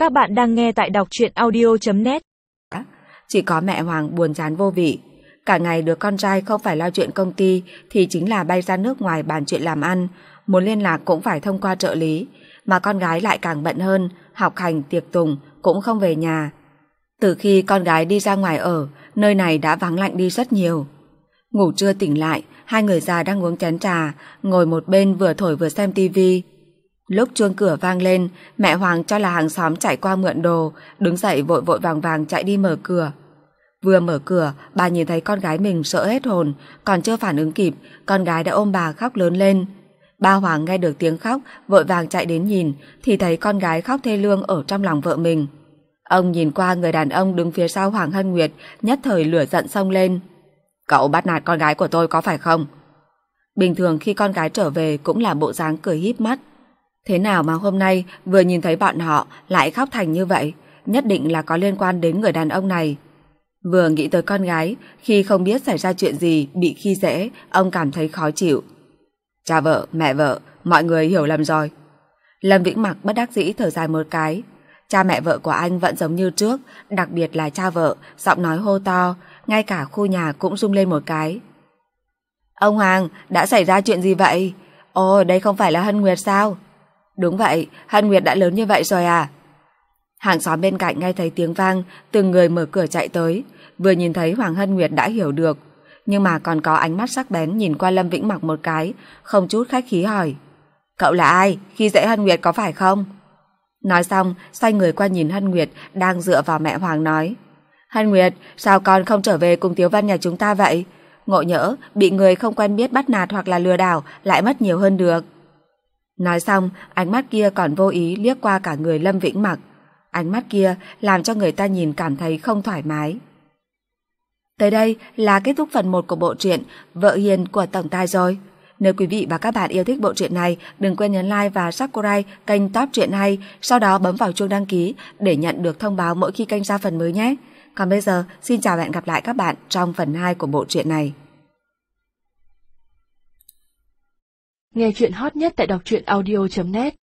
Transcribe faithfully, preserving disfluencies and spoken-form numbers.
Các bạn đang nghe tại đọc truyện audio chấm net. Chỉ có mẹ Hoàng buồn chán vô vị. Cả ngày đứa con trai không phải lo chuyện công ty thì chính là bay ra nước ngoài bàn chuyện làm ăn, muốn liên lạc cũng phải thông qua trợ lý, mà con gái lại càng bận hơn, học hành tiệc tùng cũng không về nhà. Từ khi con gái đi ra ngoài ở, nơi này đã vắng lạnh đi rất nhiều. Ngủ trưa tỉnh lại, hai người già đang uống chén trà, ngồi một bên vừa thổi vừa xem tivi. Lúc chuông cửa vang lên, mẹ Hoàng cho là hàng xóm chạy qua mượn đồ, đứng dậy vội vội vàng vàng chạy đi mở cửa. Vừa mở cửa, bà nhìn thấy con gái mình sợ hết hồn, còn chưa phản ứng kịp, con gái đã ôm bà khóc lớn lên. Ba Hoàng nghe được tiếng khóc, vội vàng chạy đến nhìn, thì thấy con gái khóc thê lương ở trong lòng vợ mình. Ông nhìn qua người đàn ông đứng phía sau Hoàng Hân Nguyệt, nhất thời lửa giận xông lên. Cậu bắt nạt con gái của tôi có phải không? Bình thường khi con gái trở về cũng là bộ dáng cười híp mắt. Thế nào mà hôm nay vừa nhìn thấy bọn họ lại khóc thành như vậy, nhất định là có liên quan đến người đàn ông này. Vừa nghĩ tới con gái, khi không biết xảy ra chuyện gì bị khi dễ, ông cảm thấy khó chịu. Cha vợ, mẹ vợ, mọi người hiểu lầm rồi. Lâm Vĩnh Mặc bất đắc dĩ thở dài một cái. Cha mẹ vợ của anh vẫn giống như trước, đặc biệt là cha vợ, giọng nói hô to, ngay cả khu nhà cũng rung lên một cái. Ông Hoàng, đã xảy ra chuyện gì vậy? Ồ, đây không phải là Hân Nguyệt sao? Đúng vậy, Hân Nguyệt đã lớn như vậy rồi à? Hàng xóm bên cạnh nghe thấy tiếng vang, từng người mở cửa chạy tới, vừa nhìn thấy Hoàng Hân Nguyệt đã hiểu được, nhưng mà còn có ánh mắt sắc bén nhìn qua Lâm Vĩnh Mặc một cái, không chút khách khí hỏi. Cậu là ai? Khi dễ Hân Nguyệt có phải không? Nói xong, xoay người qua nhìn Hân Nguyệt đang dựa vào mẹ Hoàng nói. Hân Nguyệt, sao con không trở về cùng Tiếu Văn nhà chúng ta vậy? Ngộ nhỡ, bị người không quen biết bắt nạt hoặc là lừa đảo, lại mất nhiều hơn được. Nói xong, ánh mắt kia còn vô ý liếc qua cả người Lâm Vĩnh Mặc. Ánh mắt kia làm cho người ta nhìn cảm thấy không thoải mái. Tới đây là kết thúc phần một của bộ truyện Vợ Hiền của Tổng Tài rồi. Nếu quý vị và các bạn yêu thích bộ truyện này, đừng quên nhấn like và subscribe kênh Top Truyện Hay, sau đó bấm vào chuông đăng ký để nhận được thông báo mỗi khi kênh ra phần mới nhé. Còn bây giờ, xin chào và hẹn gặp lại các bạn trong phần hai của bộ truyện này. Nghe truyện hot nhất tại đọc truyện audio chấm net.